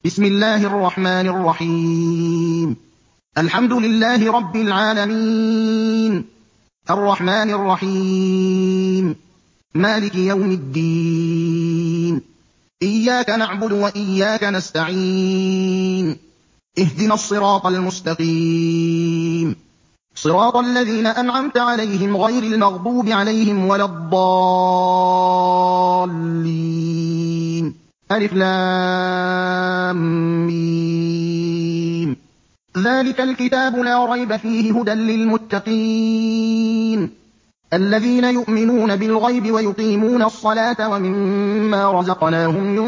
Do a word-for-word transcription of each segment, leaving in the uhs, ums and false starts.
بسم الله الرحمن الرحيم. الحمد لله رب العالمين، الرحمن الرحيم، مالك يوم الدين، إياك نعبد وإياك نستعين، اهدنا الصراط المستقيم، صراط الذين أنعمت عليهم غير المغضوب عليهم ولا الضالين. ألف لام ميم. ذلك الكتاب لا ريب فيه هدى للمتقين الذين يؤمنون بالغيب ويقيمون الصلاة ومما رزقناهم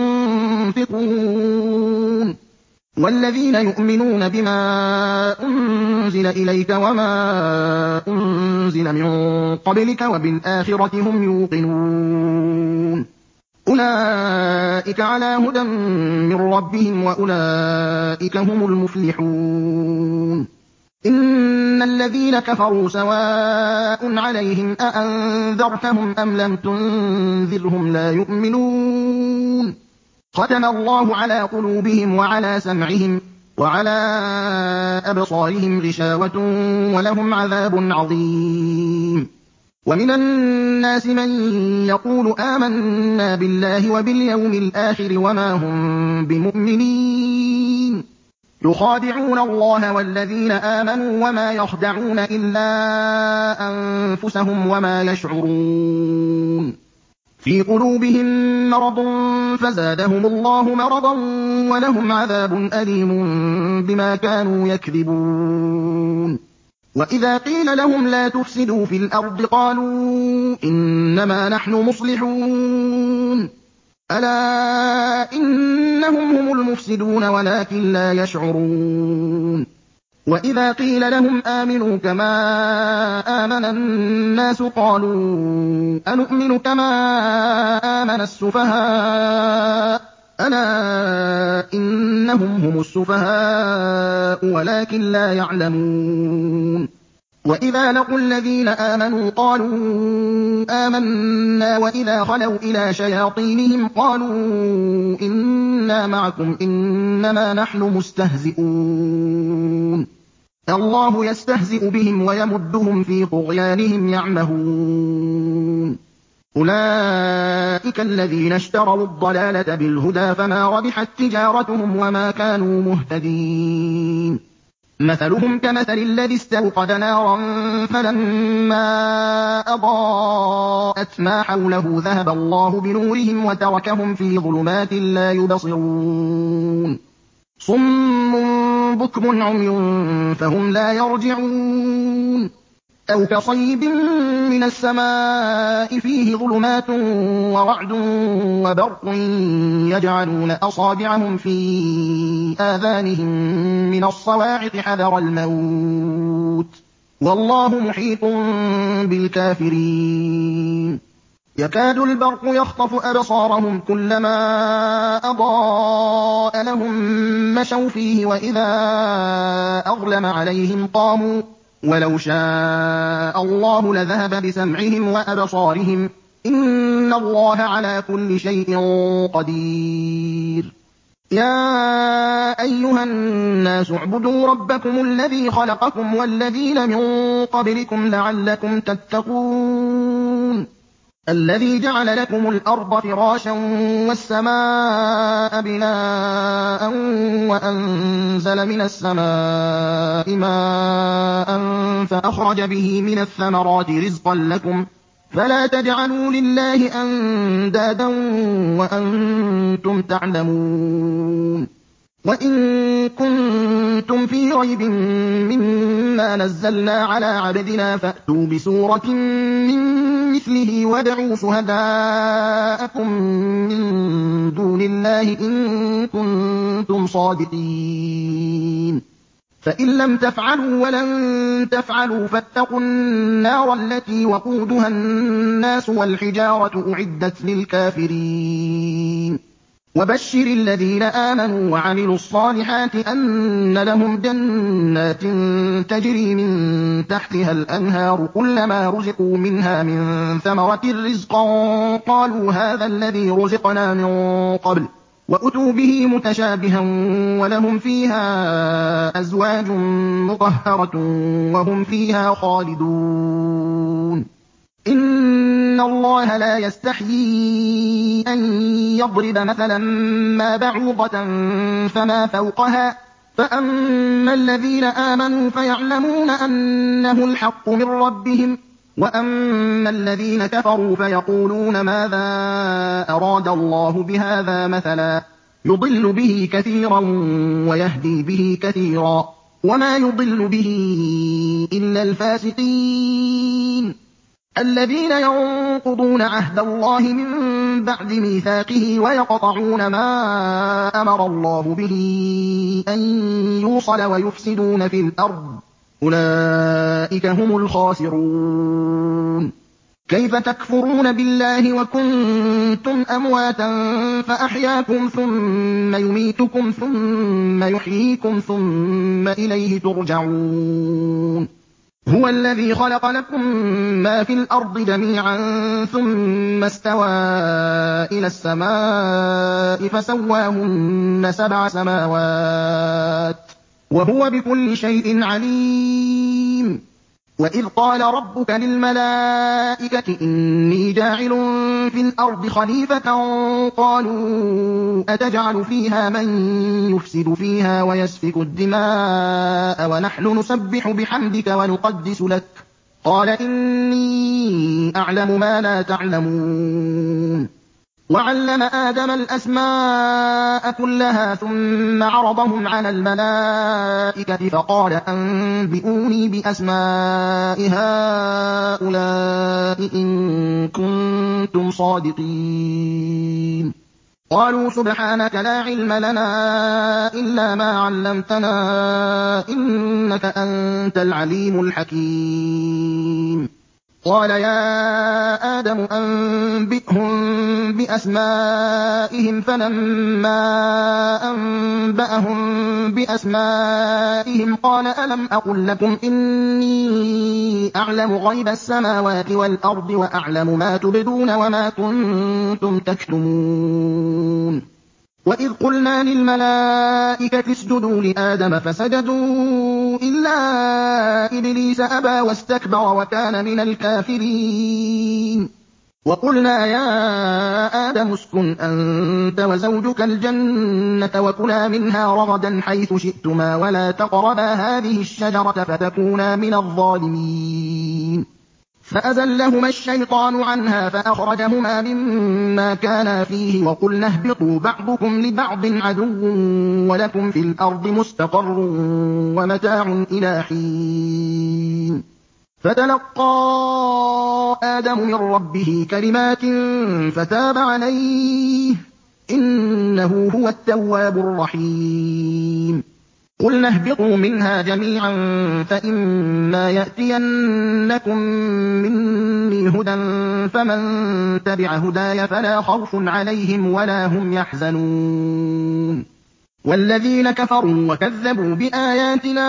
ينفقون والذين يؤمنون بما أنزل إليك وما أنزل من قبلك وبالآخرة هم يوقنون أولئك على هدى من ربهم وأولئك هم المفلحون. إن الذين كفروا سواء عليهم أأنذرتهم أم لم تنذرهم لا يؤمنون. ختم الله على قلوبهم وعلى سمعهم وعلى أبصارهم غشاوة ولهم عذاب عظيم. ومن الناس من يقول آمنا بالله وباليوم الآخر وما هم بمؤمنين يخادعون الله والذين آمنوا وما يخدعون إلا أنفسهم وما يشعرون. في قلوبهم مرض فزادهم الله مرضا ولهم عذاب أليم بما كانوا يكذبون. وإذا قيل لهم لا تفسدوا في الأرض قالوا إنما نحن مصلحون ألا إنهم هم المفسدون ولكن لا يشعرون. وإذا قيل لهم آمنوا كما آمن الناس قالوا أنؤمن كما آمن السفهاء ألا إنهم هم السفهاء ولكن لا يعلمون. وإذا لقوا الذين آمنوا قالوا آمنا وإذا خلوا إلى شياطينهم قالوا إنا معكم إنما نحن مستهزئون. الله يستهزئ بهم ويمدهم في طغيانهم يعمهون. أولئك الذين اشتروا الضلالة بالهدى فما ربحت تجارتهم وما كانوا مهتدين. مثلهم كمثل الذي استوقد نارا فلما أضاءت ما حوله ذهب الله بنورهم وتركهم في ظلمات لا يبصرون. صم بكم عمي فهم لا يرجعون. أو كصيب من السماء فيه ظلمات ورعد وبرق يجعلون أصابعهم في آذانهم من الصواعق حذر الموت والله محيط بالكافرين. يكاد البرق يخطف أبصارهم كلما أضاء لهم مشوا فيه وإذا أظلم عليهم قاموا ولو شاء الله لذهب بسمعهم وأبصارهم إن الله على كل شيء قدير. يا أيها الناس اعبدوا ربكم الذي خلقكم والذين من قبلكم لعلكم تتقون الذي جعل لكم الأرض فراشا والسماء بناء وأنزل من السماء ماء فأخرج به من الثمرات رزقا لكم فلا تجعلوا لله أندادا وأنتم تعلمون. وإن كنتم في ريب مما نزلنا على عبدنا فأتوا بسورة من مثله وادعوا شهداءكم من دون الله إن كنتم صادقين. فإن لم تفعلوا ولن تفعلوا فاتقوا النار التي وقودها الناس والحجارة أعدت للكافرين. وبشر الذين آمنوا وعملوا الصالحات أن لهم جنات تجري من تحتها الأنهار كلما رزقوا منها من ثمرة رزقا قالوا هذا الذي رزقنا من قبل وَأُتُوا بِهِ مُتَشَابِهًا وَلَهُمْ فِيهَا أَزْوَاجٌ مُّطَهَّرَةٌ وَهُمْ فِيهَا خَالِدُونَ إِنَّ اللَّهَ لَا يَسْتَحْيِي أَن يَضْرِبَ مَثَلًا مَّا بَعُوضَةً فَمَا فَوْقَهَا ۚ فَأَمَّا الَّذِينَ آمَنُوا فَيَعْلَمُونَ أَنَّهُ الْحَقُّ مِن رَّبِّهِمْ ۖ وَأَمَّا الَّذِينَ كَفَرُوا فَيَقُولُونَ مَاذَا أَرَادَ اللَّهُ بِهَٰذَا مَثَلًا ۚ يُضِلُّ بِهِ كَثِيرًا وَيَهْدِي بِهِ كَثِيرًا ۚ وَمَا يُضِلُّ بِهِ إِلَّا الْفَاسِقِينَ الَّذِينَ يَنقُضُونَ عَهْدَ اللَّهِ مِن بَعْدِ مِيثَاقِهِ وَيَقْطَعُونَ مَا أَمَرَ اللَّهُ بِهِ أَن يُوصَلَ وَيُفْسِدُونَ فِي الْأَرْضِ ۚ أُولَٰئِكَ هُمُ الْخَاسِرُونَ كَيْفَ تَكْفُرُونَ بِاللَّهِ وَكُنتُمْ أَمْوَاتًا فَأَحْيَاكُمْ ثُمَّ يُمِيتُكُمْ ثُمَّ يُحْيِيكُمْ ثُمَّ إِلَيْهِ تُرْجَعُونَ هُوَ الَّذِي خَلَقَ لَكُم مَّا فِي الْأَرْضِ جَمِيعًا ثُمَّ اسْتَوَىٰ إِلَى السَّمَاءِ فَسَوَّاهُنَّ سَبْعَ سَمَاوَاتٍ ۚ وَهُوَ بِكُلِّ شَيْءٍ عَلِيمٌ وَإِذْ قَالَ رَبُّكَ لِلْمَلَائِكَةِ إِنِّي جَاعِلٌ فِي الْأَرْضِ خَلِيفَةً ۖ قَالُوا أَتَجْعَلُ فِيهَا مَن يُفْسِدُ فِيهَا وَيَسْفِكُ الدِّمَاءَ وَنَحْنُ نُسَبِّحُ بِحَمْدِكَ وَنُقَدِّسُ لَكَ ۖ قَالَ إِنِّي أَعْلَمُ مَا لَا تَعْلَمُونَ وَعَلَّمَ آدَمَ الْأَسْمَاءَ كُلَّهَا ثُمَّ عَرَضَهُمْ عَلَى الْمَلَائِكَةِ فَقَالَ أَنبِئُونِي بِأَسْمَاءِ هَٰؤُلَاءِ إِن كُنتُمْ صَادِقِينَ قَالُوا سُبْحَانَكَ لَا عِلْمَ لَنَا إِلَّا مَا عَلَّمْتَنَا ۖ إِنَّكَ أَنتَ الْعَلِيمُ الْحَكِيمُ قَالَ يَا آدَمُ أَنبِئْهُم بِأَسْمَائِهِمْ فَلَمَّا أَنبَأَهُم بِأَسْمَائِهِمْ قَالَ أَلَمْ أَقُل لَّكُمْ إِنِّي أَعْلَمُ غَيْبَ السَّمَاوَاتِ وَالْأَرْضِ وَأَعْلَمُ مَا تُبْدُونَ وَمَا كُنتُمْ تَكْتُمُونَ وَإِذْ قُلْنَا لِلْمَلَائِكَةِ اسْجُدُوا لِآدَمَ فَسَجَدُوا إِلَّا إِبْلِيسَ أَبَىٰ وَاسْتَكْبَرَ وَكَانَ مِنَ الْكَافِرِينَ وَقُلْنَا يَا آدَمُ اسْكُنْ أَنتَ وَزَوْجُكَ الْجَنَّةَ وَكُلَا مِنْهَا رَغَدًا حَيْثُ شِئْتُمَا وَلَا تَقْرَبَا هَٰذِهِ الشَّجَرَةَ فَتَكُونَا مِنَ الظَّالِمِينَ فَأَزَلَّهُمَا الشَّيْطَانُ عَنْهَا فَأَخْرَجَهُمَا مِمَّا كَانَا فِيهِ وَقُلْنَا اهْبِطُوا بَعْضُكُمْ لِبَعْضٍ عَدُوٌّ وَلَكُمْ فِي الْأَرْضِ مُسْتَقَرٌّ وَمَتَاعٌ إِلَىٰ حِينٍ فَتَلَقَّىٰ آدَمُ مِن رَّبِّهِ كَلِمَاتٍ فَتَابَ عَلَيْهِ ۚ إِنَّهُ هُوَ التَّوَّابُ الرَّحِيمُ قُلْنَا اهْبِطُوا مِنْهَا جَمِيعًا فَإِمَّا يَأْتِيَنَّكُم مِّنِّي هُدًى فَمَن تَبِعَ هُدَايَ فَلَا خَوْفٌ عَلَيْهِمْ وَلَا هُمْ يَحْزَنُونَ وَالَّذِينَ كَفَرُوا وَكَذَّبُوا بِآيَاتِنَا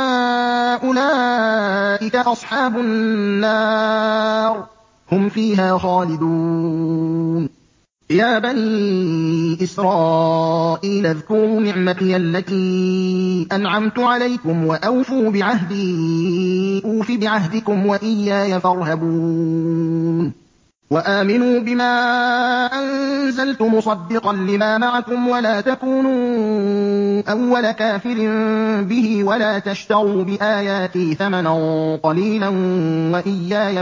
أُولَٰئِكَ أَصْحَابُ النَّارِ ۖ هُمْ فِيهَا خَالِدُونَ يَا بَنِي إِسْرَائِيلَ اذْكُرُوا نِعْمَتِيَ الَّتِي أَنْعَمْتُ عَلَيْكُمْ وَأَوْفُوا بِعَهْدِي أُوفِ بِعَهْدِكُمْ وَإِيَّايَ فَارْهَبُونِ وَآمِنُوا بِمَا أَنزَلْتُ مُصَدِّقًا لِّمَا مَعَكُمْ وَلَا تَكُونُوا أَوَّلَ كَافِرٍ بِهِ وَلَا تَشْتَرُوا بِآيَاتِي ثَمَنًا قَلِيلًا وَإِيَّايَ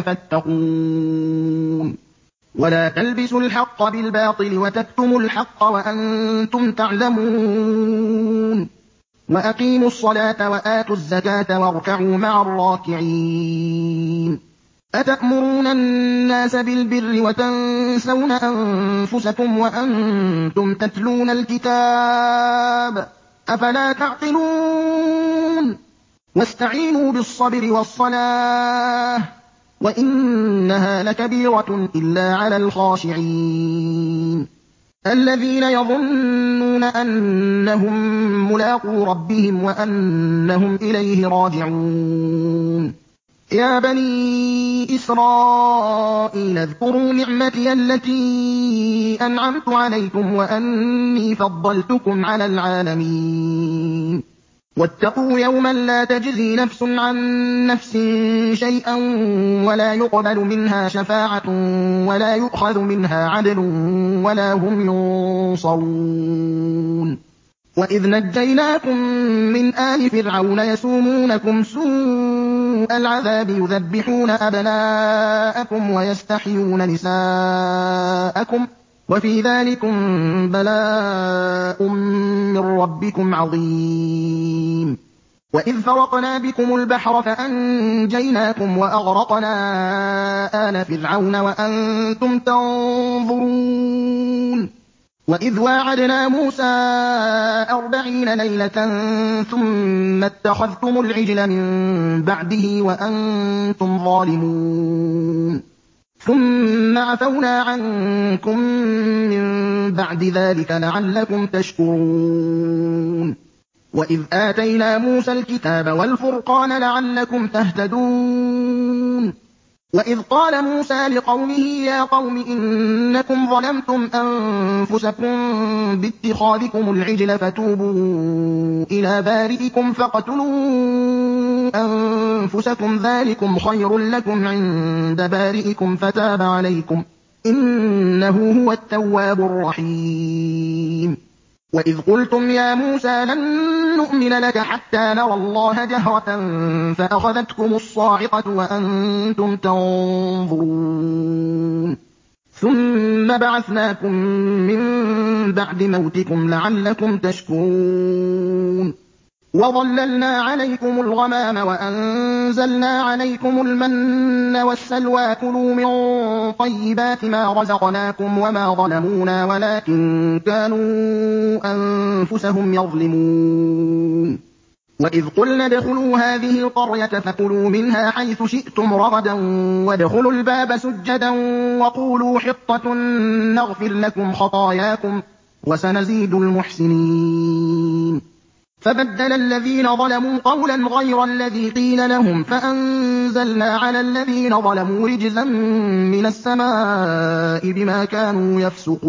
فَاتَّقُونِ وَلَا تَلْبِسُوا الْحَقَّ بِالْبَاطِلِ وَتَكْتُمُوا الْحَقَّ وَأَنتُمْ تَعْلَمُونَ وَأَقِيمُوا الصَّلَاةَ وَآتُوا الزَّكَاةَ وَارْكَعُوا مَعَ الرَّاكِعِينَ أَتَأْمُرُونَ النَّاسَ بِالْبِرِّ وَتَنسَوْنَ أَنفُسَكُمْ وَأَنتُمْ تَتْلُونَ الْكِتَابَ ۚ أَفَلَا تَعْقِلُونَ وَاسْتَعِينُوا بِالصَّبْرِ وَالصَّلَاةِ ۚ وَإِنَّهَا لَكَبِيرَةٌ إِلَّا عَلَى الْخَاشِعِينَ الَّذِينَ يَظُنُّونَ أَنَّهُم مُّلَاقُو رَبِّهِمْ وَأَنَّهُمْ إِلَيْهِ رَاجِعُونَ يَا بَنِي إِسْرَائِيلَ اذْكُرُوا نِعْمَتِيَ الَّتِي أَنْعَمْتُ عَلَيْكُمْ وَأَنِّي فَضَّلْتُكُمْ عَلَى الْعَالَمِينَ وَاتَّقُوا يَوْمًا لَّا تَجْزِي نَفْسٌ عَن نَّفْسٍ شَيْئًا وَلَا يُقْبَلُ مِنْهَا شَفَاعَةٌ وَلَا يُؤْخَذُ مِنْهَا عَدْلٌ وَلَا هُمْ يُنصَرُونَ وَإِذْ نَجَّيْنَاكُم مِّنْ آلِ فِرْعَوْنَ يَسُومُونَكُمْ سُوءَ الْعَذَابِ يُذَبِّحُونَ أَبْنَاءَكُمْ وَيَسْتَحْيُونَ نِسَاءَكُمْ ۚ وَفِي ذَٰلِكُم بَلَاءٌ مِّن رَّبِّكُمْ عَظِيمٌ وَإِذْ فَرَقْنَا بِكُمُ الْبَحْرَ فَأَنجَيْنَاكُمْ وَأَغْرَقْنَا آلَ فِرْعَوْنَ وَأَنتُمْ تَنظُرُونَ وَإِذْ وَاعَدْنَا مُوسَىٰ أَرْبَعِينَ لَيْلَةً ثُمَّ اتَّخَذْتُمُ الْعِجْلَ مِن بَعْدِهِ وَأَنتُمْ ظَالِمُونَ ثُمَّ عَفَوْنَا عَنكُم مِّن بَعْدِ ذَٰلِكَ لَعَلَّكُمْ تَشْكُرُونَ وَإِذْ آتَيْنَا مُوسَى الْكِتَابَ وَالْفُرْقَانَ لَعَلَّكُمْ تَهْتَدُونَ وَإِذْ قَالَ مُوسَىٰ لِقَوْمِهِ يَا قَوْمِ إِنَّكُمْ ظَلَمْتُمْ أَنفُسَكُم بِاتِّخَاذِكُمُ الْعِجْلَ فَتُوبُوا إِلَىٰ بَارِئِكُمْ فَاقْتُلُوا أَنفُسَكُمْ ذَٰلِكُمْ خَيْرٌ لَّكُمْ عِندَ بَارِئِكُمْ فَتَابَ عَلَيْكُمْ ۖ إِنَّهُ هُوَ التَّوَّابُ الرَّحِيمُ وَإِذْ قُلْتُمْ يَا مُوسَىٰ لَن نُّؤْمِنَ لَكَ حَتَّىٰ نَرَى اللَّهَ جَهْرَةً فَأَخَذَتْكُمُ الصَّاعِقَةُ وَأَنتُمْ تَنظُرُونَ ثُمَّ بَعَثْنَاكُم مِّن بَعْدِ مَوْتِكُمْ لَعَلَّكُمْ تَشْكُرُونَ وَظَلَّلْنَا عَلَيْكُمُ الْغَمَامَ وَأَنزَلْنَا عَلَيْكُمُ الْمَنَّ وَالسَّلْوَىٰ ۖ كُلُوا مِن طَيِّبَاتِ مَا رَزَقْنَاكُمْ وَمَا ظَلَمُونَا وَلَٰكِن كَانُوا أَنفُسَهُمْ يَظْلِمُونَ وَإِذْ قُلْنَا ادْخُلُوا هَٰذِهِ الْقَرْيَةَ فَكُلُوا مِنْهَا حَيْثُ شِئْتُمْ رَغَدًا وَادْخُلُوا الْبَابَ سُجَّدًا وَقُولُوا حِطَّةٌ نَّغْفِرْ لَكُمْ خَطَايَاكُمْ ۚ وَسَنَزِيدُ الْمُحْسِنِينَ فَبَدَّلَ الَّذِينَ ظَلَمُوا قَوْلًا غَيْرَ الَّذِي قِيلَ لَهُمْ فَأَنزَلْنَا عَلَى الَّذِينَ ظَلَمُوا رِجْزًا مِّنَ السَّمَاءِ بِمَا كَانُوا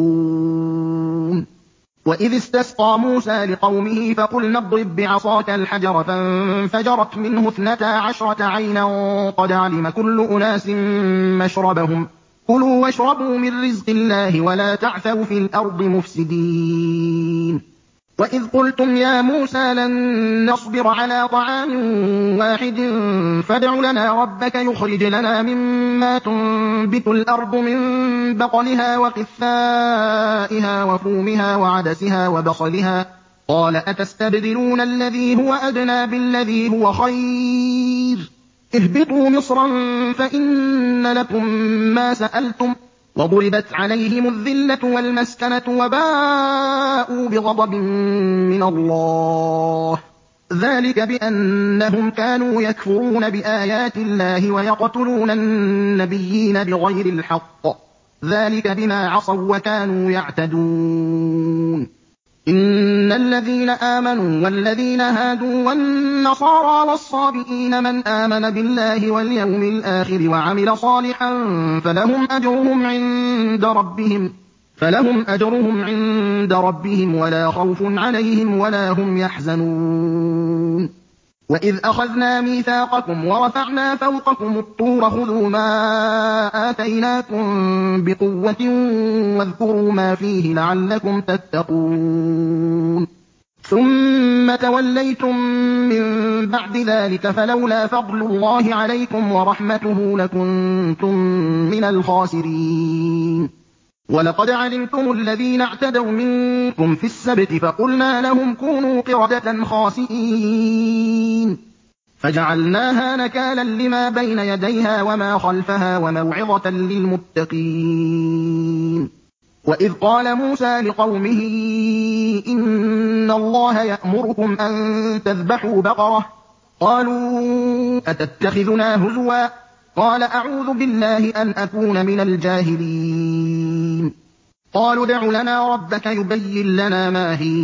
يَفْسُقُونَ وَإِذِ اسْتَسْقَىٰ مُوسَىٰ لِقَوْمِهِ فَقُلْنَا اضْرِب بِّعَصَاكَ الْحَجَرَ ۖ فَانفَجَرَتْ مِنْهُ اثْنَتَا عَشْرَةَ عَيْنًا قَدْ عَلِمَ كُلُّ أُنَاسٍ مَّشْرَبَهُمْ ۖ كُلُوا وَاشْرَبُوا مِن رِّزْقِ اللَّهِ وَلَا تَعْثَوْا فِي الْأَرْضِ مُفْسِدِينَ وَإِذْ قُلْتُمْ يَا مُوسَىٰ لَن نَّصْبِرَ عَلَىٰ طَعَامٍ وَاحِدٍ فَادْعُ لَنَا رَبَّكَ يُخْرِجْ لَنَا مِمَّا تُنبِتُ الْأَرْضُ مِن بَقْلِهَا وَقِثَّائِهَا وَفُومِهَا وَعَدَسِهَا وَبَصَلِهَا ۖ قَالَ أَتَسْتَبْدِلُونَ الَّذِي هُوَ أَدْنَىٰ بِالَّذِي هُوَ خَيْرٌ ۚ اهْبِطُوا مِصْرًا فَإِنَّ لَكُم مَّا سَأَلْتُمْ ۗ وَضُرِبَتْ عَلَيْهِمُ الذِّلَّةُ وَالْمَسْكَنَةُ وَبَاءُوا بِغَضَبٍ مِّنَ اللَّهِ ۗ ذَٰلِكَ بِأَنَّهُمْ كَانُوا يَكْفُرُونَ بِآيَاتِ اللَّهِ وَيَقْتُلُونَ النَّبِيِّينَ بِغَيْرِ الْحَقِّ ۗ ذَٰلِكَ بِمَا عَصَوا وَّكَانُوا يَعْتَدُونَ إِنَّ الَّذِينَ آمَنُوا وَالَّذِينَ هَادُوا وَالنَّصَارَىٰ وَالصَّابِئِينَ مَنْ آمَنَ بِاللَّهِ وَالْيَوْمِ الْآخِرِ وَعَمِلَ صَالِحًا فَلَهُمْ أَجْرُهُمْ عِندَ رَبِّهِمْ فَلَهُمْ أَجْرُهُمْ عِندَ رَبِّهِمْ وَلَا خَوْفٌ عَلَيْهِمْ وَلَا هُمْ يَحْزَنُونَ وَإِذْ أَخَذْنَا مِيثَاقَكُمْ وَرَفَعْنَا فَوْقَكُمُ الطُّورَ خُذُوا مَا آتَيْنَاكُم بِقُوَّةٍ وَاذْكُرُوا مَا فِيهِ لَعَلَّكُمْ تَتَّقُونَ ثُمَّ تَوَلَّيْتُم مِّن بَعْدِ ذَٰلِكَ فَلَوْلَا فَضْلُ اللَّهِ عَلَيْكُمْ وَرَحْمَتُهُ لَكُنتُم مِّنَ الْخَاسِرِينَ وَلَقَدْ عَلِمْتُمُ الَّذِينَ اعْتَدَوْا مِنكُمْ فِي السَّبْتِ فَقُلْنَا لَهُمْ كُونُوا قِرَدَةً خَاسِئِينَ فَجَعَلْنَاهَا نَكَالًا لِّمَا بَيْنَ يَدَيْهَا وَمَا خَلْفَهَا وَمَوْعِظَةً لِّلْمُتَّقِينَ وَإِذْ قَالَ مُوسَىٰ لِقَوْمِهِ إِنَّ اللَّهَ يَأْمُرُكُمْ أَن تَذْبَحُوا بَقَرَةً ۖ قَالُوا أَتَتَّخِذُنَا هُزُوًا ۖ قَالَ أَعُوذُ بِاللَّهِ أَنْ أَكُونَ مِنَ الْجَاهِلِينَ قَالُوا ادْعُ لَنَا رَبَّكَ يُبَيِّن لَّنَا مَا هِيَ ۚ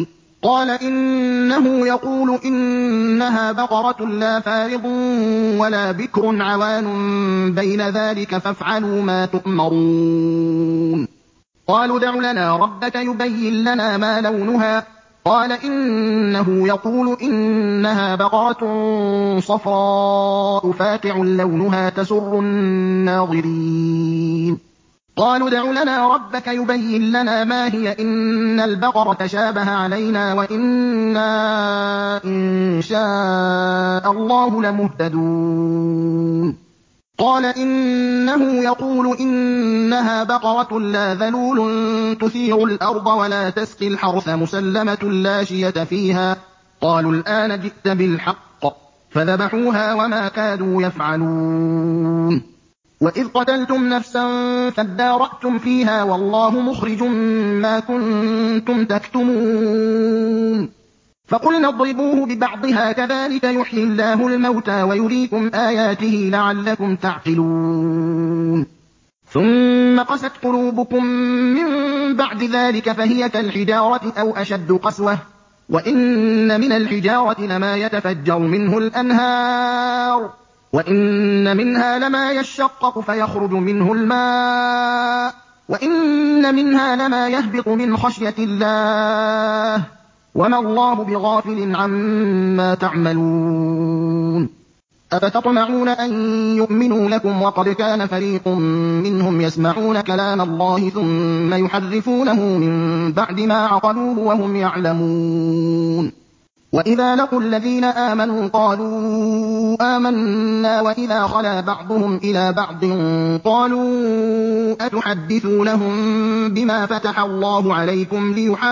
قال إنه يقول إنها بقرة لا فارض ولا بكر عوان بين ذلك فافعلوا ما تؤمرون قالوا ادع لنا ربك يبين لنا ما لونها قال إنه يقول إنها بقرة صفراء فاقع لونها تسر الناظرين قالوا ادع لنا ربك يبين لنا ما هي إن البقرة شابه علينا وإنا إن شاء الله لمهتدون قال إنه يقول إنها بقرة لا ذلول تثير الأرض ولا تسقي الحرث مسلمة لا شية فيها قالوا الآن جئت بالحق فذبحوها وما كادوا يفعلون وإذ قتلتم نفسا فادارأتم فيها والله مخرج ما كنتم تكتمون فقلنا اضربوه ببعضها كذلك يحيي الله الموتى ويريكم آياته لعلكم تعقلون ثم قست قلوبكم من بعد ذلك فهي كالحجارة أو أشد قسوة وإن من الحجارة لما يتفجر منه الأنهار وإن منها لما يشقق فيخرج منه الماء وإن منها لما يهبط من خشية الله وما الله بغافل عما تعملون أفتطمعون أن يؤمنوا لكم وقد كان فريق منهم يسمعون كلام الله ثم يحرفونه من بعد ما عقلوه وهم يعلمون وإذا لقوا الذين آمنوا قالوا آمنا وإذا خلا بعضهم إلى بعض قالوا أتحدثونهم بما فتح الله عليكم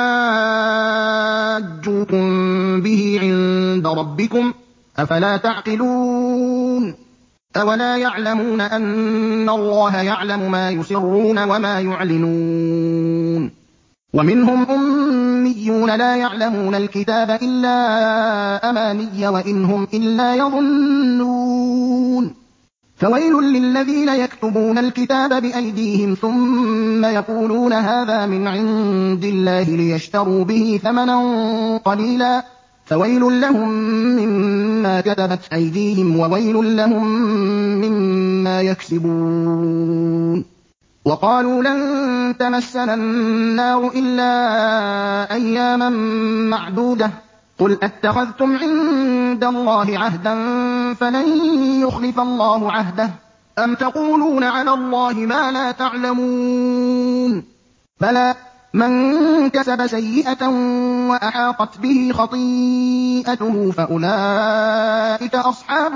ليحاجوكم به عند ربكم أفلا تعقلون أولا يعلمون أن الله يعلم ما يسرون وما يعلنون ومنهم أميون لا يعلمون الكتاب إلا أماني وإن هم إلا يظنون فويل للذين يكتبون الكتاب بأيديهم ثم يقولون هذا من عند الله ليشتروا به ثمنا قليلا فويل لهم مما كتبت أيديهم وويل لهم مما يكسبون وقالوا لن تمسنا النار إلا أياما معدودة قل أتخذتم عند الله عهدا فلن يخلف الله عهده أم تقولون على الله ما لا تعلمون بلى من كسب سيئة وأحاطت به خطيئته فأولئك أصحاب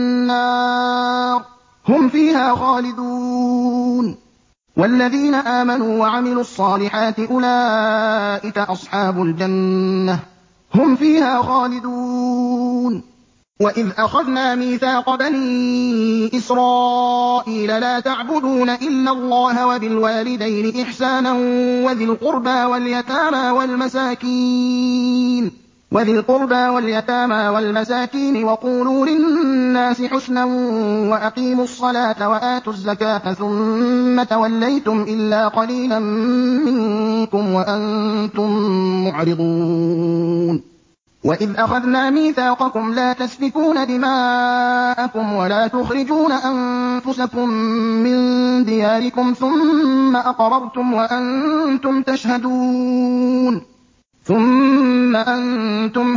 النار هم فيها خالدون والذين آمنوا وعملوا الصالحات أولئك أصحاب الجنة هم فيها خالدون وإذ أخذنا ميثاق بني إسرائيل لا تعبدون إلا الله وبالوالدين إحسانا وذي القربى واليتامى والمساكين وذي القربى واليتامى والمساكين وقولوا للناس حسنا وأقيموا الصلاة وآتوا الزكاة ثم توليتم إلا قليلا منكم وأنتم معرضون وإذ أخذنا ميثاقكم لا تسفكون دماءكم ولا تخرجون أنفسكم من دياركم ثم أقررتم وأنتم تشهدون ثم أنتم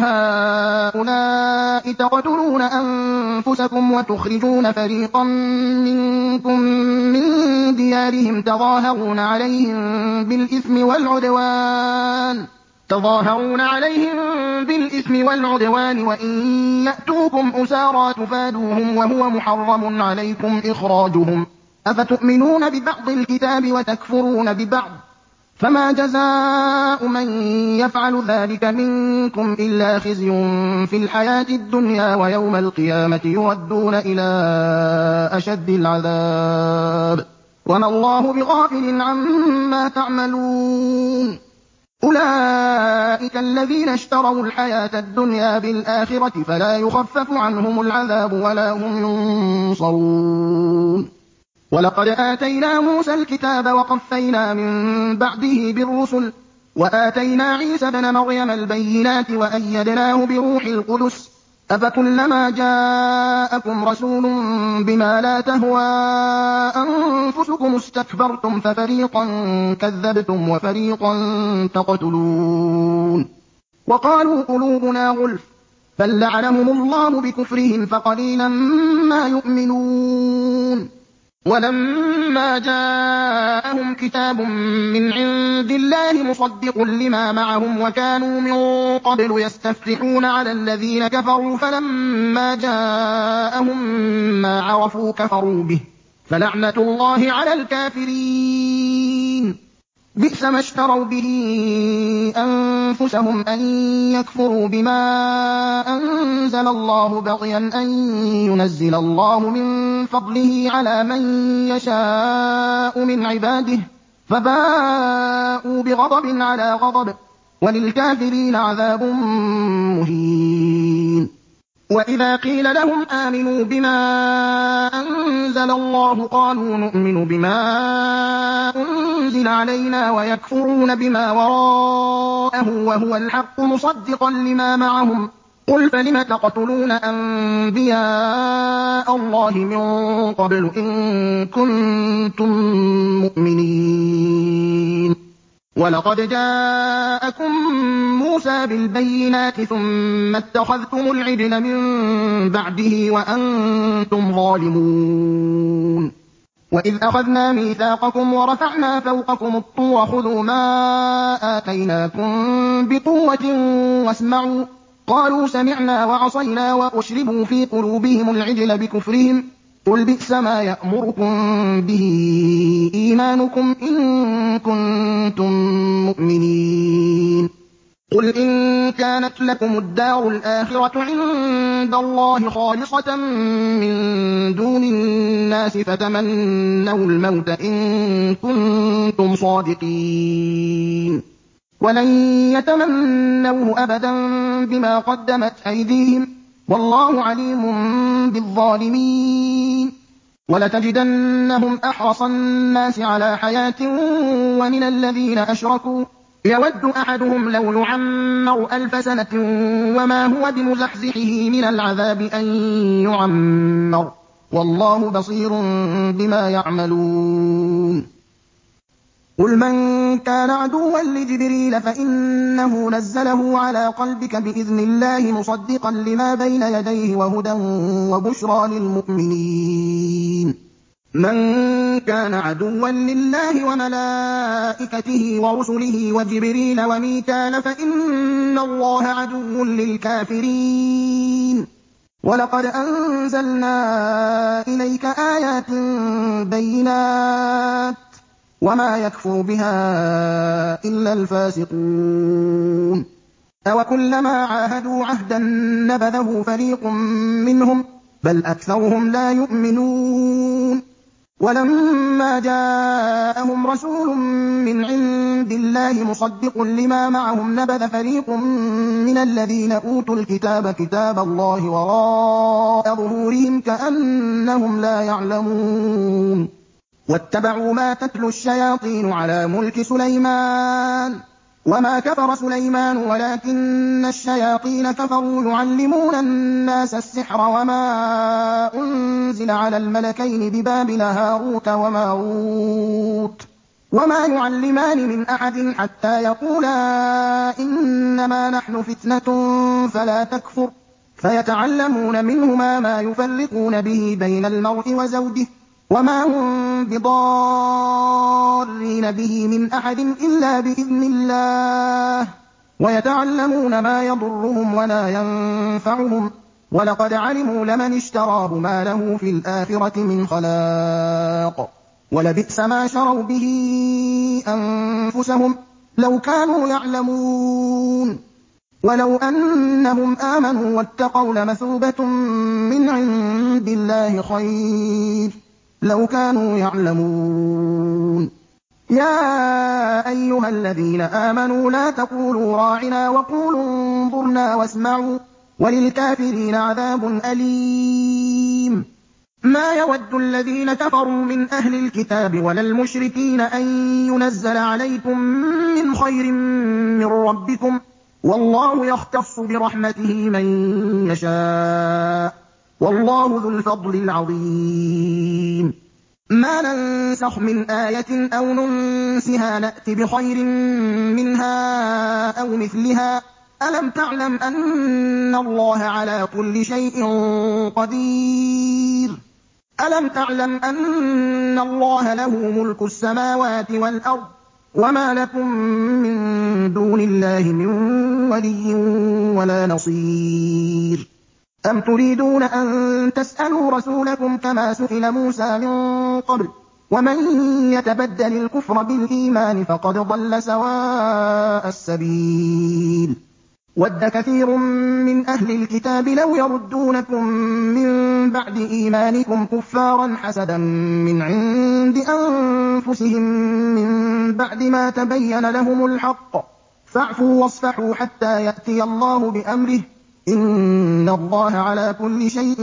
هؤلاء تقتلون أنفسكم وتخرجون فريقا منكم من ديارهم تظاهرون عليهم بالإثم والعدوان تظاهرون عليهم بالإثم والعدوان وإن يأتوكم أسارى تفادوهم وهو محرم عليكم إخراجهم أفتؤمنون ببعض الكتاب وتكفرون ببعض فما جزاء من يفعل ذلك منكم إلا خزي في الحياة الدنيا ويوم القيامة يردون إلى أشد العذاب وما الله بغافل عما تعملون أولئك الذين اشتروا الحياة الدنيا بالآخرة فلا يخفف عنهم العذاب ولا هم ينصرون ولقد آتينا موسى الكتاب وقفينا من بعده بالرسل وآتينا عيسى ابْنَ مَرْيَمَ الْبَيِّنَاتِ وَأَيَّدْنَاهُ بِرُوحِ الْقُدُسِ ۗ أَفَكُلَّمَا جَاءَكُمْ رَسُولٌ بِمَا لَا تَهْوَىٰ أَنفُسُكُمُ اسْتَكْبَرْتُمْ فَفَرِيقًا كَذَّبْتُمْ وَفَرِيقًا تَقْتُلُونَ وَقَالُوا قُلُوبُنَا غُلْفٌ بَل لَّعَنَهُمُ اللَّهُ بِكُفْرِهِمْ فَقَلِيلًا مَّا يُؤْمِنُونَ وَلَمَّا جَاءَهُمْ كِتَابٌ مِّنْ عِندِ اللَّهِ مُصَدِّقٌ لِّمَا مَعَهُمْ وَكَانُوا مِن قَبْلُ يَسْتَفْتِحُونَ عَلَى الَّذِينَ كَفَرُوا فَلَمَّا جَاءَهُم مَّا عَرَفُوا كَفَرُوا بِهِ ۚ فَلَعْنَةُ اللَّهِ عَلَى الْكَافِرِينَ بِئْسَ مَا اشْتَرَوْا بِهِ أَنفُسَهُمْ أَن يَكْفُرُوا بِمَا أَنزَلَ اللَّهُ بَغْيًا أَن يُنَزِّلَ اللَّهُ مِن فَضْلِهِ عَلَىٰ مَن يَشَاءُ مِنْ عِبَادِهِ ۖ فَبَاءُوا بِغَضَبٍ عَلَىٰ غَضَبٍ ۚ وَلِلْكَافِرِينَ عَذَابٌ مُّهِينٌ وَإِذَا قِيلَ لَهُمْ آمِنُوا بِمَا أَنزَلَ اللَّهُ قَالُوا نُؤْمِنُ بِمَا أُنزِلَ عَلَيْنَا وَيَكْفُرُونَ بِمَا وَرَاءَهُ وَهُوَ الْحَقُّ مُصَدِّقًا لِّمَا مَعَهُمْ ۗ قُلْ فَلِمَ تَقْتُلُونَ أَنبِيَاءَ اللَّهِ مِن قَبْلُ إِن كُنتُم مُّؤْمِنِينَ وَلَقَدْ جَاءَكُم مُّوسَىٰ بِالْبَيِّنَاتِ ثُمَّ اتَّخَذْتُمُ الْعِجْلَ مِن بَعْدِهِ وَأَنتُمْ ظَالِمُونَ وَإِذْ أَخَذْنَا مِيثَاقَكُمْ وَرَفَعْنَا فَوْقَكُمُ الطُّورَ خُذُوا مَا آتَيْنَاكُم بِقُوَّةٍ وَاسْمَعُوا ۖ قَالُوا سَمِعْنَا وَعَصَيْنَا وَأُشْرِبُوا فِي قُلُوبِهِمُ الْعِجْلَ بِكُفْرِهِمْ ۚ قُلْ بِئْسَ مَا يَأْمُرُكُم بِهِ إِيمَانُكُمْ إِن كُنتُم مُّؤْمِنِينَ قُلْ إِن كَانَتْ لَكُمُ الدَّارُ الْآخِرَةُ عِندَ اللَّهِ خَالِصَةً مِّن دُونِ النَّاسِ فَتَمَنَّوُا الْمَوْتَ إِن كُنتُمْ صَادِقِينَ وَلَن يَتَمَنَّوْهُ أَبَدًا بِمَا قَدَّمَتْ أَيْدِيهِمْ ۗ وَاللَّهُ عَلِيمٌ بِالظَّالِمِينَ وَلَتَجِدَنَّهُمْ أَحْرَصَ النَّاسِ عَلَىٰ حَيَاةٍ وَمِنَ الَّذِينَ أَشْرَكُوا يَوَدُّ أَحَدُهُمْ لَوْ يُعَمَّرُ أَلْفَ سَنَةٍ وَمَا هُوَ بِمُزَحْزِحِهِ مِنَ الْعَذَابِ أَن يُعَمَّرَ ۗ وَاللَّهُ بَصِيرٌ بِمَا يَعْمَلُونَ قُلْ مَن كَانَ عَدُوًّا لِّجِبْرِيلَ فَإِنَّهُ نَزَّلَهُ عَلَىٰ قَلْبِكَ بِإِذْنِ اللَّهِ مُصَدِّقًا لِّمَا بَيْنَ يَدَيْهِ وَهُدًى وَبُشْرَىٰ لِلْمُؤْمِنِينَ مَن كَانَ عَدُوًّا لِّلَّهِ وَمَلَائِكَتِهِ وَرُسُلِهِ وَجِبْرِيلَ وَمِيكَالَ فَإِنَّ اللَّهَ عَدُوٌّ لِّلْكَافِرِينَ وَلَقَدْ أَنزَلْنَا إِلَيْكَ آيَاتٍ بَيِّنَاتٍ ۖ وَمَا يَكْفُرُ بِهَا إِلَّا الْفَاسِقُونَ أَوَكُلَّمَا عَاهَدُوا عَهْدًا نَّبَذَهُ فَرِيقٌ مِّنْهُم ۚ بَلْ أَكْثَرُهُمْ لَا يُؤْمِنُونَ وَلَمَّا جَاءَهُمْ رَسُولٌ مِّنْ عِندِ اللَّهِ مُصَدِّقٌ لِّمَا مَعَهُمْ نَبَذَ فَرِيقٌ مِّنَ الَّذِينَ أُوتُوا الْكِتَابَ كِتَابَ اللَّهِ وَرَاءَ ظُهُورِهِمْ كَأَنَّهُمْ لَا يَعْلَمُونَ وَاتَّبَعُوا مَا تَتْلُو الشَّيَاطِينُ عَلَىٰ مُلْكِ سُلَيْمَانَ ۖ وَمَا كَفَرَ سُلَيْمَانُ وَلَٰكِنَّ الشَّيَاطِينَ كَفَرُوا يُعَلِّمُونَ النَّاسَ السِّحْرَ وَمَا أُنزِلَ عَلَى الْمَلَكَيْنِ بِبَابِلَ هَارُوتَ وَمَارُوتَ ۚ وَمَا يُعَلِّمَانِ مِنْ أَحَدٍ حَتَّىٰ يَقُولَا إِنَّمَا نَحْنُ فِتْنَةٌ فَلَا تَكْفُرْ ۖ فَيَتَعَلَّمُونَ مِنْهُمَا مَا يُفَرِّقُونَ بِهِ بَيْنَ الْمَرْءِ وَزَوْجِهِ ۚ وَمَا هُم بِضَارِّينَ بِهِ مِنْ أَحَدٍ إِلَّا بِإِذْنِ اللَّهِ ۚ وَيَتَعَلَّمُونَ مَا يَضُرُّهُمْ وَلَا يَنفَعُهُمْ ۚ وَلَقَدْ عَلِمُوا لَمَنِ اشْتَرَاهُ مَا لَهُ فِي الْآخِرَةِ مِنْ خَلَاقٍ وَلَبِئْسَ مَا شَرَوْا بِهِ أَنفُسَهُمْ لَوْ كَانُوا يَعْلَمُونَ وَلَوْ أَنَّهُمْ آمَنُوا وَاتَّقَوْا لَمَثُوبَةٌ مِّنْ عِندِ اللَّهِ خَيْرٌ ۖ لَوْ كَانُوا يَعْلَمُونَ يَا أَيُّهَا الَّذِينَ آمَنُوا لَا تَقُولُوا رَاعِنَا وَقُولُوا انظُرْنَا وَاسْمَعُوا ۗ وَلِلْكَافِرِينَ عَذَابٌ أَلِيمٌ مَا يَوَدُّ الَّذِينَ كَفَرُوا مِنْ أَهْلِ الْكِتَابِ وَلَا الْمُشْرِكِينَ أَن يُنَزَّلَ عَلَيْكُم مِّنْ خَيْرٍ مِّن رَّبِّكُمْ ۗ وَاللَّهُ يَخْتَصُّ بِرَحْمَتِهِ مَن يَشَاءُ ۗ وَاللَّهُ ذُو الْفَضْلِ الْعَظِيمِ مَا نَنسَخْ مِنْ آيَةٍ أَوْ نُنسِهَا نَأْتِ بِخَيْرٍ مِّنْهَا أَوْ مِثْلِهَا ۗ أَلَمْ تَعْلَمْ أَنَّ اللَّهَ عَلَىٰ كُلِّ شَيْءٍ قَدِيرٌ أَلَمْ تَعْلَمْ أَنَّ اللَّهَ لَهُ مُلْكُ السَّمَاوَاتِ وَالْأَرْضِ وَمَا لَكُم مِّن دُونِ اللَّهِ مِن وَلِيٍّ وَلَا نَصِيرٍ أَمْ تُرِيدُونَ أَن تَسْأَلُوا رَسُولَكُمْ كَمَا سُئِلَ مُوسَىٰ مِن قَبْلُ ۗ وَمَن يَتَبَدَّلِ الْكُفْرَ بِالْإِيمَانِ فَقَدْ ضَلَّ سَوَاءَ السَّبِيلِ وَدَّ كَثِيرٌ مِّنْ أَهْلِ الْكِتَابِ لَوْ يَرُدُّونَكُم مِّن بَعْدِ إِيمَانِكُمْ كُفَّارًا حَسَدًا مِّنْ عِندِ أَنفُسِهِم مِّن بَعْدِ مَا تَبَيَّنَ لَهُمُ الْحَقُّ ۖ فَاعْفُوا وَاصْفَحُوا حَتَّىٰ يَأْتِيَ اللَّهُ بِأَمْرِهِ ۗ إِنَّ اللَّهَ عَلَىٰ كُلِّ شَيْءٍ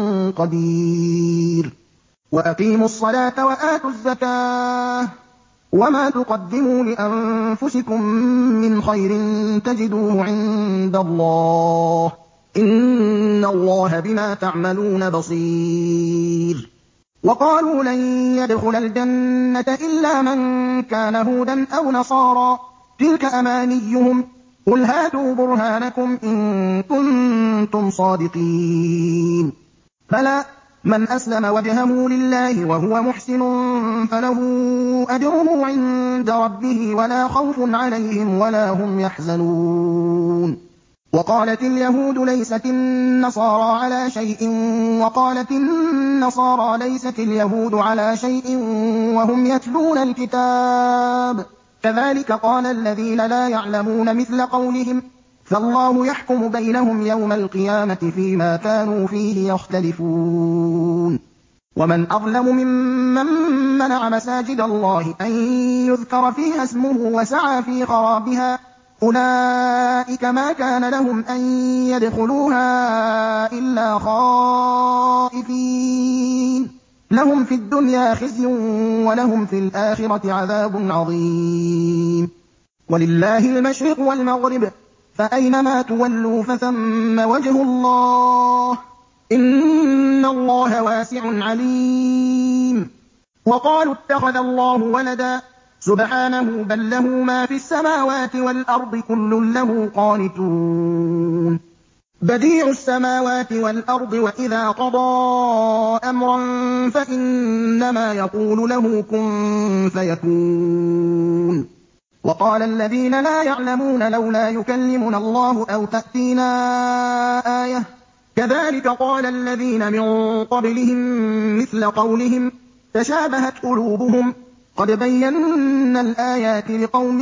قَدِيرٌ وَأَقِيمُوا الصَّلَاةَ وَآتُوا الزَّكَاةَ ۚ وَمَا تُقَدِّمُوا لِأَنفُسِكُم مِّنْ خَيْرٍ تَجِدُوهُ عِندَ اللَّهِ ۗ إِنَّ اللَّهَ بِمَا تَعْمَلُونَ بَصِيرٌ وَقَالُوا لَن يَدْخُلَ الْجَنَّةَ إِلَّا مَن كَانَ هُودًا أَوْ نَصَارَىٰ ۗ تِلْكَ أَمَانِيُّهُمْ ۗ قُلْ هَاتُوا بُرْهَانَكُمْ إِن كُنتُمْ صَادِقِينَ بَلَىٰ مَنْ أَسْلَمَ وَجْهَهُ لِلَّهِ وَهُوَ مُحْسِنٌ فَلَهُ أَجْرُهُ عِندَ رَبِّهِ وَلَا خَوْفٌ عَلَيْهِمْ وَلَا هُمْ يَحْزَنُونَ وَقَالَتِ الْيَهُودُ لَيْسَتِ النَّصَارَىٰ عَلَىٰ شَيْءٍ وَقَالَتِ النَّصَارَىٰ لَيْسَتِ الْيَهُودُ عَلَىٰ شَيْءٍ وَهُمْ يَتْلُونَ الْكِتَابَ ۚ كَذَٰلِكَ قَالَ الَّذِينَ لَا يَعْلَمُونَ مِثْلَ قَوْلِهِمْ ۚ فَاللَّهُ يَحْكُمُ بَيْنَهُمْ يَوْمَ الْقِيَامَةِ فِيمَا كَانُوا فِيهِ يَخْتَلِفُونَ وَمَنْ أَظْلَمُ مِمَّن مَّنَعَ مَسَاجِدَ اللَّهِ أَن يُذْكَرَ فِيهَا اسْمُهُ وَسَعَىٰ فِي خَرَابِهَا ۚ أُولَٰئِكَ مَا كَانَ لَهُمْ أَن يَدْخُلُوهَا إِلَّا خَائِفِينَ ۚ لَهُمْ فِي الدُّنْيَا خِزْيٌ وَلَهُمْ فِي الْآخِرَةِ عَذَابٌ عَظِيمٌ وَلِلَّهِ الْمَشْرِقُ وَالْمَغْرِبُ ۚ فَأَيْنَمَا تُوَلُّوا فَثَمَّ وَجْهُ اللَّهِ ۚ إِنَّ اللَّهَ وَاسِعٌ عَلِيمٌ وَقَالُوا اتَّخَذَ اللَّهُ وَلَدًا ۗ سُبْحَانَهُ بَل لَّهُ مَا فِي السَّمَاوَاتِ وَالْأَرْضِ كُلٌّ لَّهُ قَانِتُونَ بَدِيعُ السَّمَاوَاتِ وَالْأَرْضِ وَإِذَا قَضَىٰ أَمْرًا فَإِنَّمَا يَقُولُ لَهُ كُن فَيَكُونُ وَقَالَ الَّذِينَ لَا يَعْلَمُونَ لَوْلَا يُكَلِّمُنَا اللَّهُ أَوْ تَأْتِينَا آيَةٌ ۗ كَذَٰلِكَ قَالَ الَّذِينَ مِن قَبْلِهِم مِّثْلَ قَوْلِهِمْ ۘ تَشَابَهَتْ قُلُوبُهُمْ ۗ قَدْ بَيَّنَّا الْآيَاتِ لِقَوْمٍ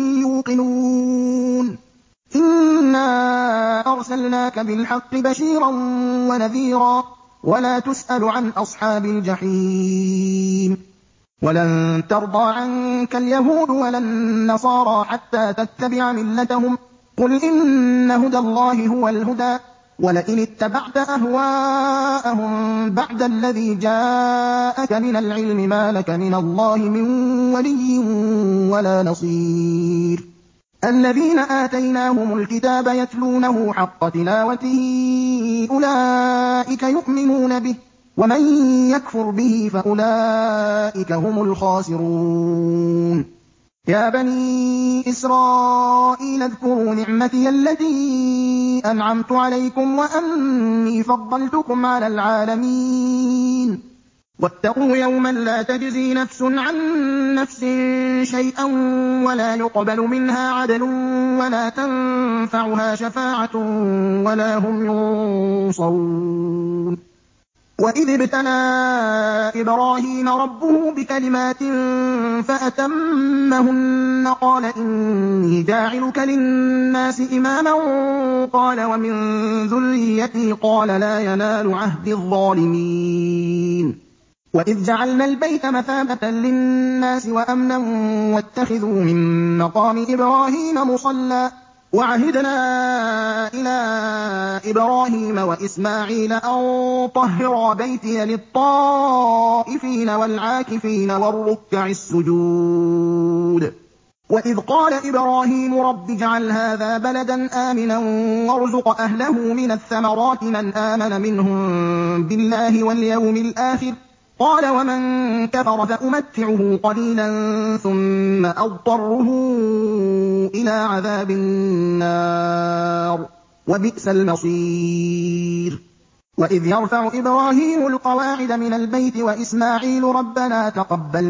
يُوقِنُونَ إِنَّا أَرْسَلْنَاكَ بِالْحَقِّ بَشِيرًا وَنَذِيرًا وَلَا تُسْأَلُ عَنْ أَصْحَابِ الْجَحِيمِ وَلَن تَرْضَىٰ عَنكَ الْيَهُودُ وَلَا النَّصَارَىٰ حَتَّىٰ تَتَّبِعَ مِلَّتَهُمْ ۗ قُلْ إِنَّ هُدَى اللَّهِ هُوَ الْهُدَىٰ ۗ وَلَئِنِ اتَّبَعْتَ أَهْوَاءَهُم بَعْدَ الَّذِي جَاءَكَ مِنَ الْعِلْمِ مَا لَكَ مِنَ اللَّهِ مِن وَلِيٍّ وَلَا نَصِيرٍ الَّذِينَ آتَيْنَاهُمُ الْكِتَابَ يَتْلُونَهُ حَقَّ تِلَاوَتِهِ أُولَٰئِكَ يُؤْمِنُونَ بِهِ ۗ وَمَن يَكْفُرْ بِهِ فَأُولَٰئِكَ هُمُ الْخَاسِرُونَ يَا بَنِي إِسْرَائِيلَ اذْكُرُوا نِعْمَتِيَ الَّتِي أَنْعَمْتُ عَلَيْكُمْ وَأَنِّي فَضَّلْتُكُمْ عَلَى الْعَالَمِينَ وَاتَّقُوا يَوْمًا لَّا تَجْزِي نَفْسٌ عَن نَّفْسٍ شَيْئًا وَلَا يُقْبَلُ مِنْهَا عَدْلٌ وَلَا تَنفَعُهَا شَفَاعَةٌ وَلَا هُمْ يُنصَرُونَ وَإِذِ ابْتَلَىٰ إِبْرَاهِيمَ رَبُّهُ بِكَلِمَاتٍ فَأَتَمَّهُنَّ قَالَ إِنِّي جَاعِلُكَ لِلنَّاسِ إِمَامًا قَالَ وَمِن ذُرِّيَّتِي قَالَ لَا يَنَالُ عَهْدِي الظَّالِمِينَ وَإِذْ جَعَلْنَا الْبَيْتَ مَثَابَةً لِّلنَّاسِ وَأَمْنًا وَاتَّخِذُوا مِن مَّقَامِ إِبْرَاهِيمَ مُصَلًّى وعهدنا إلى إبراهيم وإسماعيل أن طهرا بيتي للطائفين والعاكفين والركع السجود وإذ قال إبراهيم رب اجعل هذا بلدا آمنا وارزق أهله من الثمرات من آمن منهم بالله واليوم الآخر قال ومن كفر فأمتعه قليلا ثم أضطره إلى عذاب النار وبئس المصير وإذ يرفع إبراهيم القواعد من البيت وإسماعيل ربنا تقبل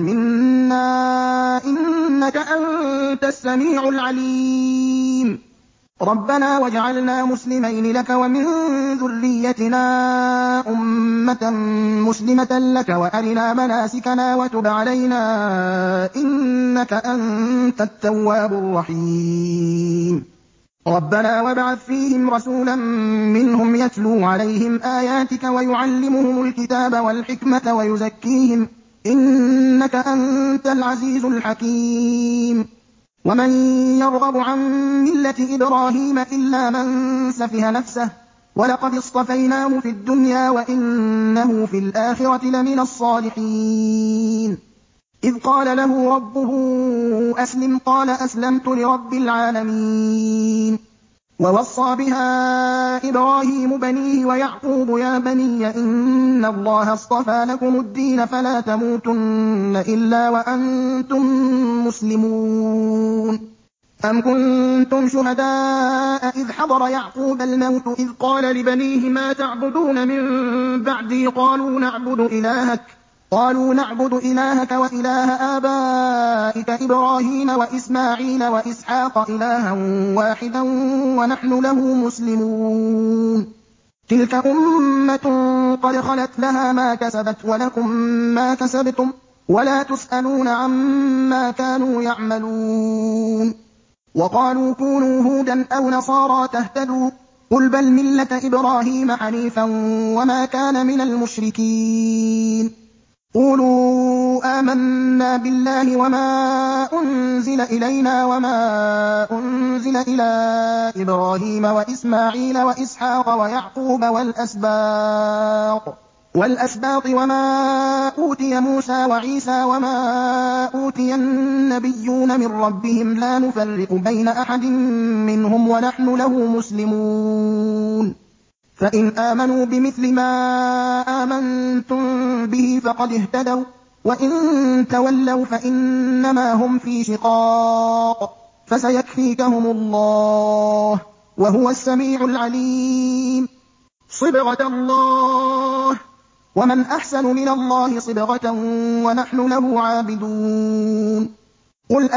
منا إنك أنت السميع العليم ربنا واجعلنا مسلمين لك ومن ذريتنا أمة مسلمة لك وأرنا مناسكنا وتب علينا إنك أنت التواب الرحيم ربنا وابعث فيهم رسولا منهم يتلو عليهم آياتك ويعلمهم الكتاب والحكمة ويزكيهم إنك أنت العزيز الحكيم ومن يرغب عن ملة إبراهيم إلا من سفه نفسه ولقد اصطفيناه في الدنيا وإنه في الآخرة لمن الصالحين إذ قال له ربه أسلم قال أسلمت لرب العالمين ووصى بها إبراهيم بنيه ويعقوب يا بني إن الله اصطفى لكم الدين فلا تموتن إلا وأنتم مسلمون أم كنتم شهداء إذ حضر يعقوب الموت إذ قال لبنيه ما تعبدون من بعدي قالوا نعبد إلهك قالوا نعبد إلهك وإله آبائك إبراهيم وإسماعيل وإسحاق إلها واحدا ونحن له مسلمون تلك أمة قد خلت لها ما كسبت ولكم ما كسبتم ولا تسألون عما كانوا يعملون وقالوا كونوا هودا أو نصارى تهتدوا قل بل ملة إبراهيم حنيفا وما كان من المشركين قولوا آمنا بالله وما أنزل إلينا وما أنزل إلى إبراهيم وإسماعيل وإسحاق ويعقوب والأسباط والأسباط وما أوتي موسى وعيسى وما أوتي النبيون من ربهم لا نفرق بين أحد منهم ونحن له مسلمون فإن آمنوا بمثل ما آمنتم به فقد اهتدوا وإن تولوا فإنما هم في شقاق فسيكفيكهم الله وهو السميع العليم صبغة الله ومن أحسن من الله صبغة ونحن له عابدون قل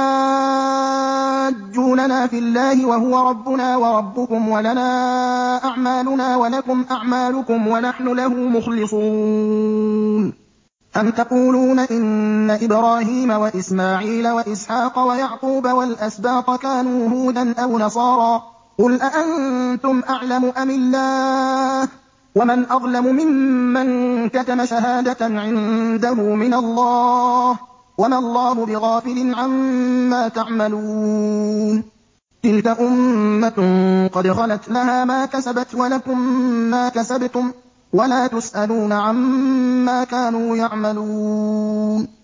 أتحاجوننا في الله وهو ربنا وربكم ولنا أعمالنا ولكم أعمالكم ونحن له مخلصون أم تقولون إن إبراهيم وإسماعيل وإسحاق ويعقوب والأسباط كانوا هودا أو نصارى قل أأنتم أعلم أم الله ومن أظلم ممن كتم شهادة عنده من الله وما الله بغافل عما تعملون تلك أمة قد خلت لها ما كسبت ولكم ما كسبتم ولا تسألون عما كانوا يعملون